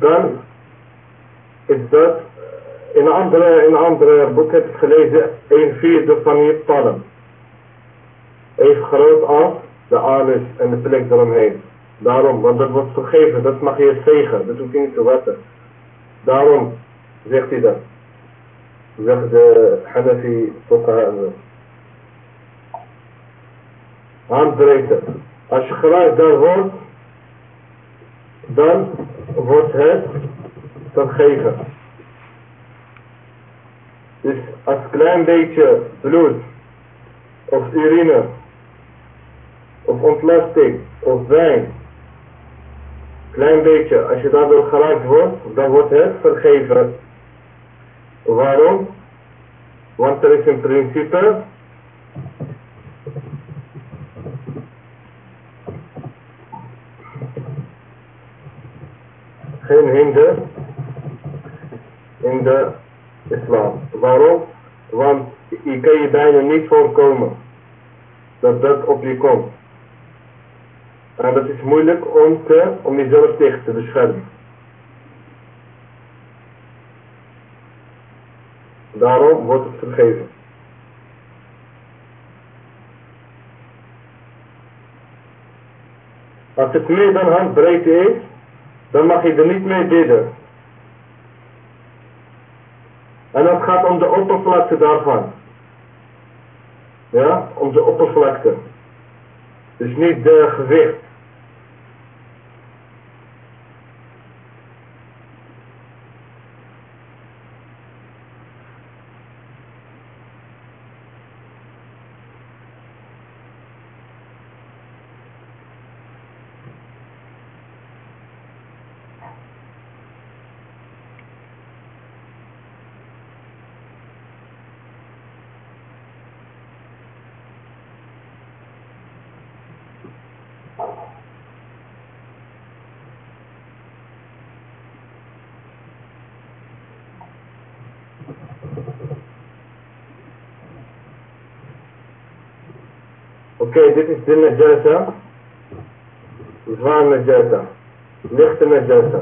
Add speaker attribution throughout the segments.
Speaker 1: dan is dat, in een andere boek heb ik gelezen, 1/4 van je palm. Even groot als de anus en de plek eromheen. Daarom, want dat wordt vergeven, dat mag je vegen, dat hoef je niet te wassen. Daarom zegt hij dat. Zegt de Hanafi Fuqaha. Handbreedte. Als je gelijk daar wordt, dan wordt het vergeven. Dus als klein beetje bloed of urine of ontlasting of wijn, klein beetje, als je daardoor geraakt wordt, dan wordt het vergeven. Waarom? Want er is in principe geen hinder in de islam. Waarom? Want je kan je bijna niet voorkomen dat dat op je komt. En dat is moeilijk om jezelf tegen te beschermen. Daarom wordt het vergeven. Als het meer dan handbreedte is, dan mag je er niet mee bidden. En het gaat om de oppervlakte daarvan. Ja, om de oppervlakte. Dus niet de gewicht. Oké, dit is de najasa. Zwaar najasa. Lichte najasa.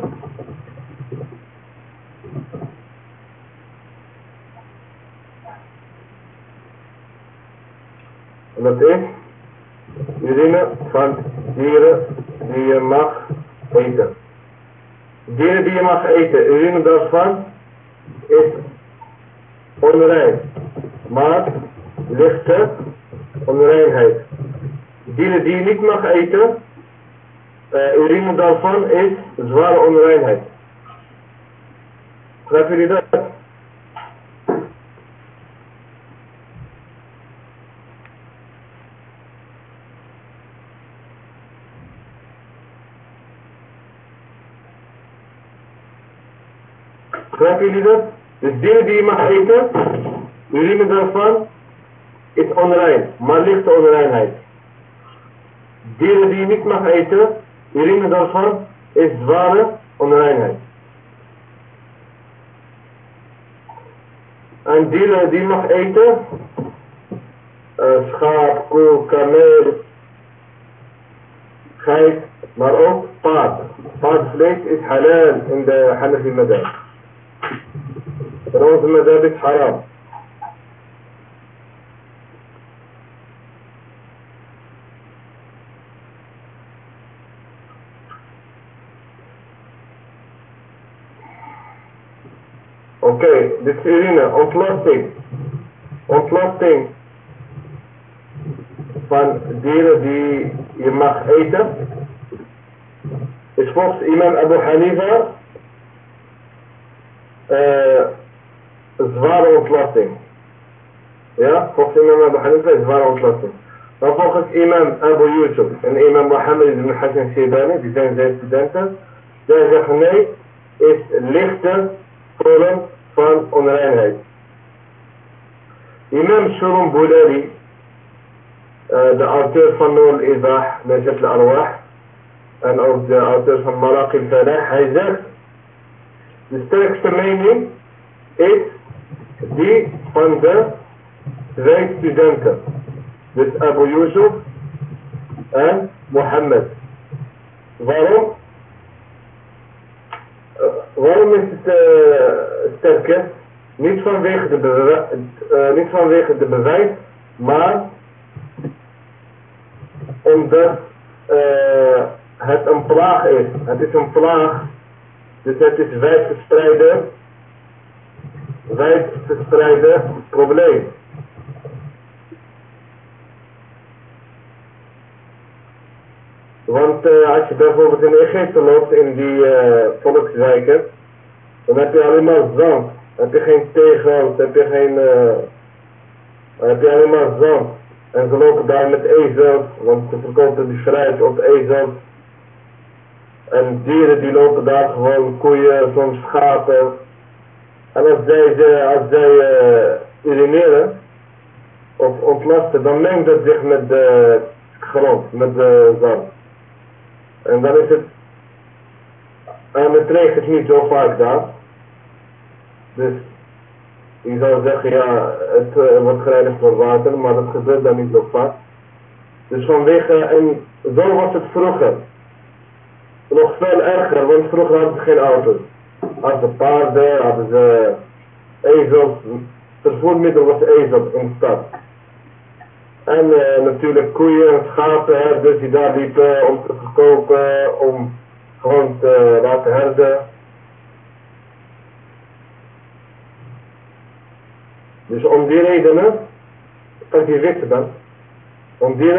Speaker 1: En dat is urine van dieren die je mag eten. Dieren die je mag eten, urine daarvan is onrein, maar lichte onreinheid. Dieren die je niet mag eten, urine daarvan is zware onreinheid. Begrijpen jullie dat? Begrijpen jullie dat? Dus dieren die je mag eten, urine daarvan is onrein, maar lichte onreinheid. Dieren die je niet mag eten, urine daarvan is zware onreinheid. En dieren die je mag eten, schaap, koe, kameel, geit, maar ook paard. Paardvlees is halal in de Hanafi madhab. In onze madhab is haram. Oké, dit is urine, ontlasting. Ontlasting van dieren die je mag eten is volgens imam Abu Hanifa zware ontlasting. Ja, volgens imam Abu Hanifa is zware ontlasting. Maar volgens imam Abu Yusuf en imam Mohammed ibn Hassan Shaybani, die zijn zijn studenten, zij zeggen nee, is lichte vorm van onreinheid. Imam Shurum Bulali, de auteur van Nur al-Idah, Najat al-Arwah, en ook de auteur van Maraq al-Falah, hij zegt, de sterkste mening is die van de twee studenten. Dus Abu Yusuf en Mohammed. Waarom? waarom is het sterker? Niet vanwege de bewijs, maar omdat het een plaag is. Het is een plaag, dus het is wijd verspreide probleem. Want als je bijvoorbeeld in Egypte loopt, in die volkswijken, dan heb je alleen maar zand. Dan heb je geen tegels, dan heb je alleen maar zand. En ze lopen daar met ezels, want ze verkopen die fruit op ezels. En dieren die lopen daar gewoon, koeien, soms schapen. En als zij urineren of ontlasten, dan mengt het zich met de grond, met de zand. En dan is het, en het regent niet zo vaak daar. Dus je zou zeggen, ja, het wordt gereinigd door water, maar dat gebeurt dan niet zo vaak. Dus vanwege, en zo was het vroeger. Nog veel erger, want vroeger hadden ze geen auto's. Hadden ze paarden, hadden ze ezels. Vervoermiddel was ezel in de stad. En natuurlijk koeien, schapen, herders die daar liepen om te verkopen, om gewoon te laten herden. Dus om die redenen, kan je weten dan, om die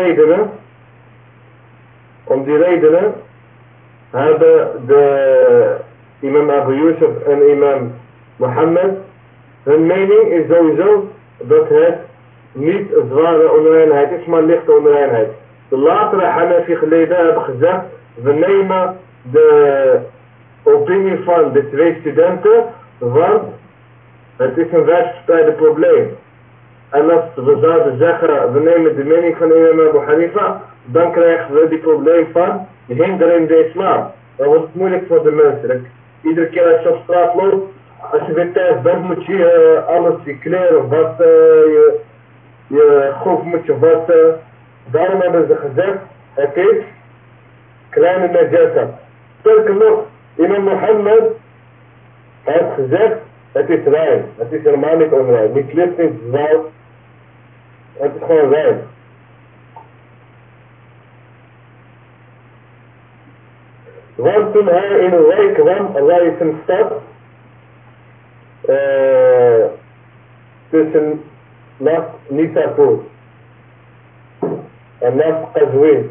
Speaker 1: redenen hebben de imam Abu Yusuf en imam Mohammed, hun mening is sowieso dat het niet zware onreinheid is, maar lichte onreinheid. De latere Hanafi geleden hebben gezegd, we nemen de opinie van de twee studenten, want het is een wijdverspreide probleem. En als we zouden zeggen, we nemen de mening van imam Abu Hanifa, dan krijgen we die probleem van hinder in de islam. Dan wordt het moeilijk voor de mensen. Iedere keer als je op straat loopt, als je weer thuis bent, moet je alles, je kleren wassen, je groef moet je wassen. Daarom hebben ze gezegd, het is kleine najasa. Sterker nog, imam Mohammed heeft gezegd, het is rein. Het is helemaal niet onrein. Niet licht, niet zout. Het is gewoon rein. Want toen hij in een wijk kwam, Allah is een stad, tussen naast Nisapur en naast Qazwin.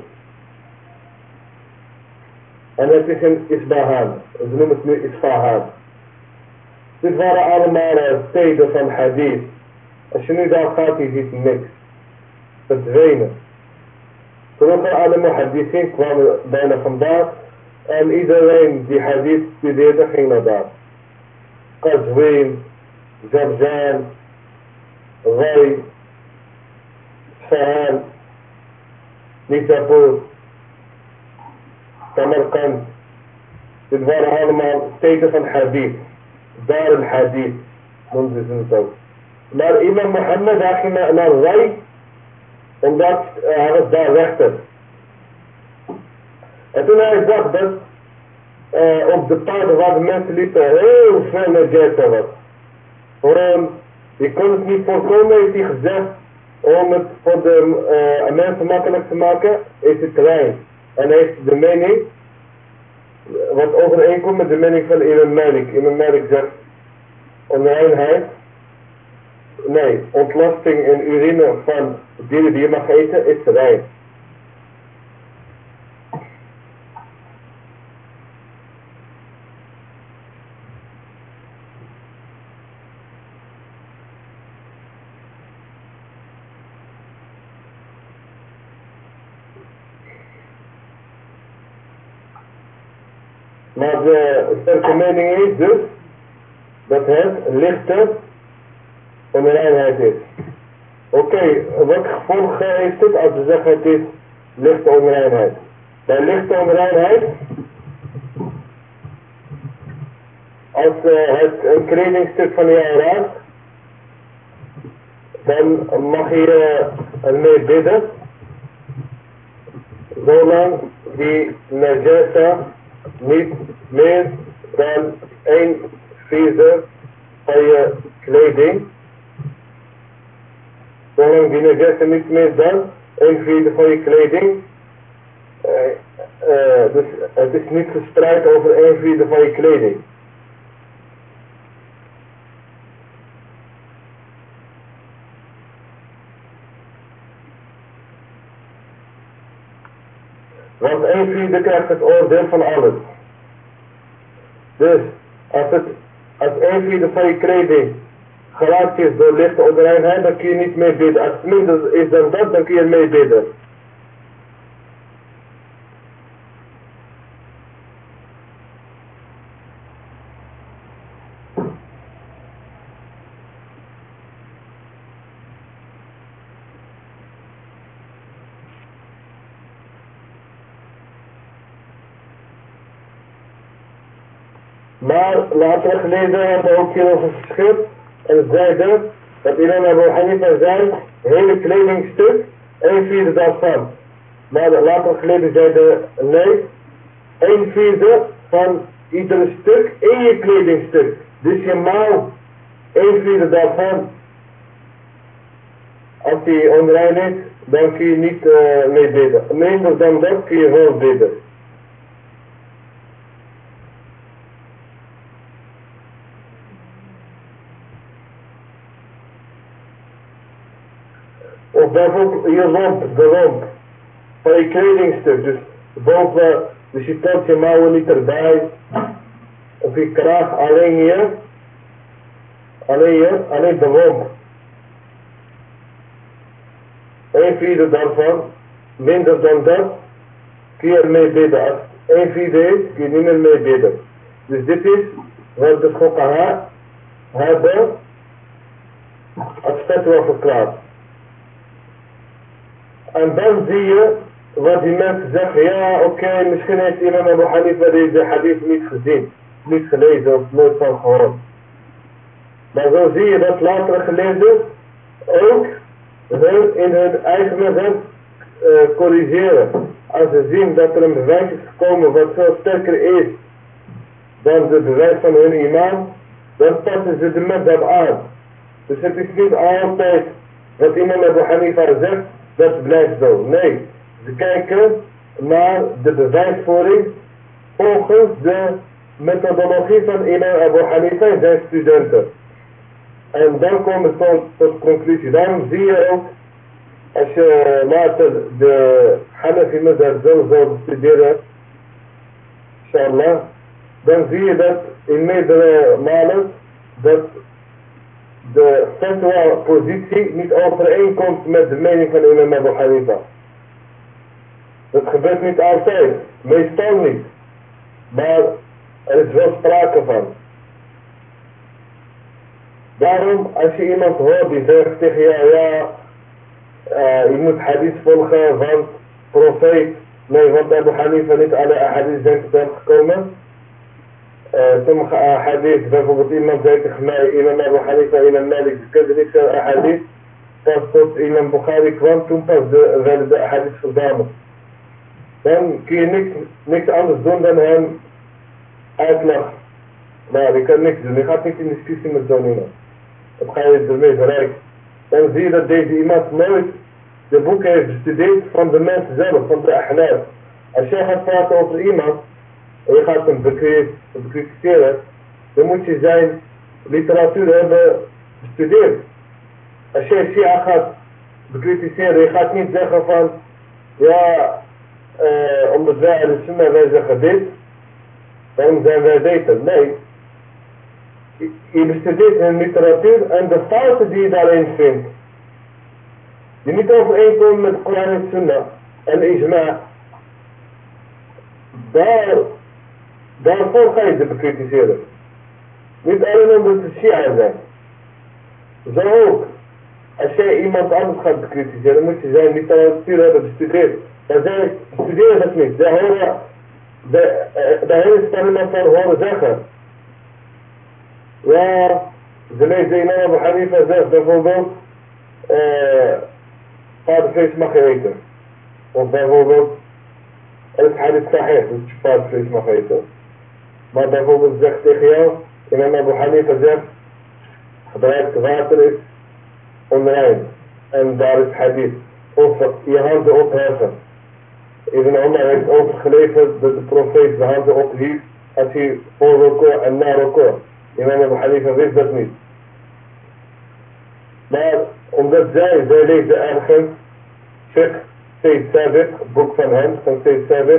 Speaker 1: En het is een Isfahan. Ze noemen het nu Isfahan. Dit waren allemaal steden van hadith. Als je nu daar gaat, je ziet niks. Verdwenen. Vroeger alle muhaddithin kwamen bijna vandaag. En iedereen die hadith studeerde ging naar daar. Qazwin, Zarjan, Rai, Sahan, Nisapur, Samarkand. Dit waren allemaal steden van hadith. Daar een hadith, noemden ze het ook. Maar imam Mohammed ging naar Rai, omdat hij was daar rechter. En toen hij zag dat op de paden waar de mensen liepen heel veel najasa was. Gewoon, je kon het niet voorkomen, heeft hij gezegd, om het voor de mensen makkelijk te maken, is het rein. En hij heeft de mening, wat overeenkomt met de mening van Imam Malik. Imam Malik zegt, onreinheid, nee, ontlasting en urine van dieren die je mag eten, is rein. Maar de sterke mening is dus dat het lichte onreinheid is. Oké, wat gevolg heeft het als we zeggen het is lichte onreinheid? Bij lichte onreinheid, als het een kledingstuk van jou raakt, dan mag je ermee bidden, zolang die najasa niet meer dan 1/4 van je kleding. Zolang die najasa niet meer dan 1/4 van je kleding. Dus het is niet verspreid over 1/4 van je kleding. Want 1/4 krijgt het oordeel van alles. Dus als 1/4 van je kleding geraakt is door lichte onreinheid, dan kun je niet mee bidden. Als het minder is dan dat, dan kun je mee bidden. Maar later geleden hebben we ook hierover verschil en zeiden dat Imam Abu Hanifa zijn hele kledingstuk 1/4 daarvan. Maar later geleden zeiden nee, 1/4 van iedere stuk in je kledingstuk. Dus je mouw 1/4 daarvan. Als die onrein is, dan kun je niet mee bidden. Minder dan dat kun je wel bidden. Of bijvoorbeeld je romp, de romp van je kledingstuk. Dus boven, dus je telt je mouwen niet erbij. Of je kraag alleen de romp. 1/4 daarvan, minder dan dat, kun je ermee bidden. Als 1/4 is, kun je niet meer mee bidden. Dus dit is wat de fuqaha hebben als fatwa verklaard. En dan zie je wat die mensen zeggen, ja oké, misschien heeft Imam Abu Hanifa deze hadith niet gezien, niet gelezen of nooit van gehoord. Maar zo zie je dat later gelezen ook hun in hun eigen mazhab corrigeren. Als ze zien dat er een bewijs is gekomen wat veel sterker is dan de bewijs van hun imam, dan passen ze de mazhab aan. Dus het is niet altijd wat Imam Abu Hanifa zegt, dat blijft zo. Nee, ze kijken naar de bewijsvoering volgens de methodologie van Imam Abu Hanifa en zijn studenten. En dan komen ze tot conclusie. Daarom zie je ook, als je later de Hanafi mazhab zo zou bestuderen, inshallah, dan zie je dat in meerdere malen dat de fatwa-positie niet overeenkomt met de mening van Imam Abu Hanifa. Dat gebeurt niet altijd, meestal niet. Maar er is wel sprake van. Daarom, als je iemand hoort die zegt tegen jou, ja, je moet hadith volgen van profeet. Nee, want Abu Hanifa niet alle hadith zijn tot hem gekomen. Sommige hadith, bijvoorbeeld iemand zei tegen mij, Imam Abu Hanifa, Imam Malik, ze kenden niet zo'n hadith. Pas tot Imam Bukhari kwam, toen pas werden de hadith verdamen. Dan kun je niks anders doen dan hem uitlachen. Maar je kan niks doen, je gaat niet in discussie met zo'n iemand. Dat ga je ermee bereiken. Dan zie je dat deze iemand nooit de boeken heeft bestudeerd van de mensen zelf, van de ahnaf. Als jij gaat praten over iemand en je gaat hem bekritiseren, dan moet je zijn literatuur hebben bestudeerd. Als jij Shia gaat bekritiseren, je gaat niet zeggen van, ja, omdat wij de sunnah wij zeggen dit, dan zijn wij beter. Nee. Je bestudeert hun literatuur en de fouten die je daarin vindt, die niet overeenkomen met Koran en Sunnah en Ijma', daarvoor ga je ze bekritiseren. Niet alleen omdat ze Shia zijn. Zo ook. Als jij iemand anders gaat bekritiseren, moet je zijn literatuur hebben bestudeerd. Maar zij studeren dat niet. Zij horen, de hele stemmen van horen zeggen. Ja, ze lezen Imam Abu Hanifa zegt bijvoorbeeld, paardenvlees mag je eten. Of bijvoorbeeld, het hadith sahih, dat je paardenvlees mag eten. Maar bijvoorbeeld zegt tegen jou, imam Abu Hanifa zegt, gebruikt water is onrein. En daar is hadith. Of je handen opheffen. Ibn Omar heeft overgeleverd dat de profeet de handen ophief als hij voor record en na record. Imam Abu Hanifa wist dat niet. Maar omdat zij lezen ergens Fiqh Sayyid Sabiq, boek van hem, van Sayyid Sabiq,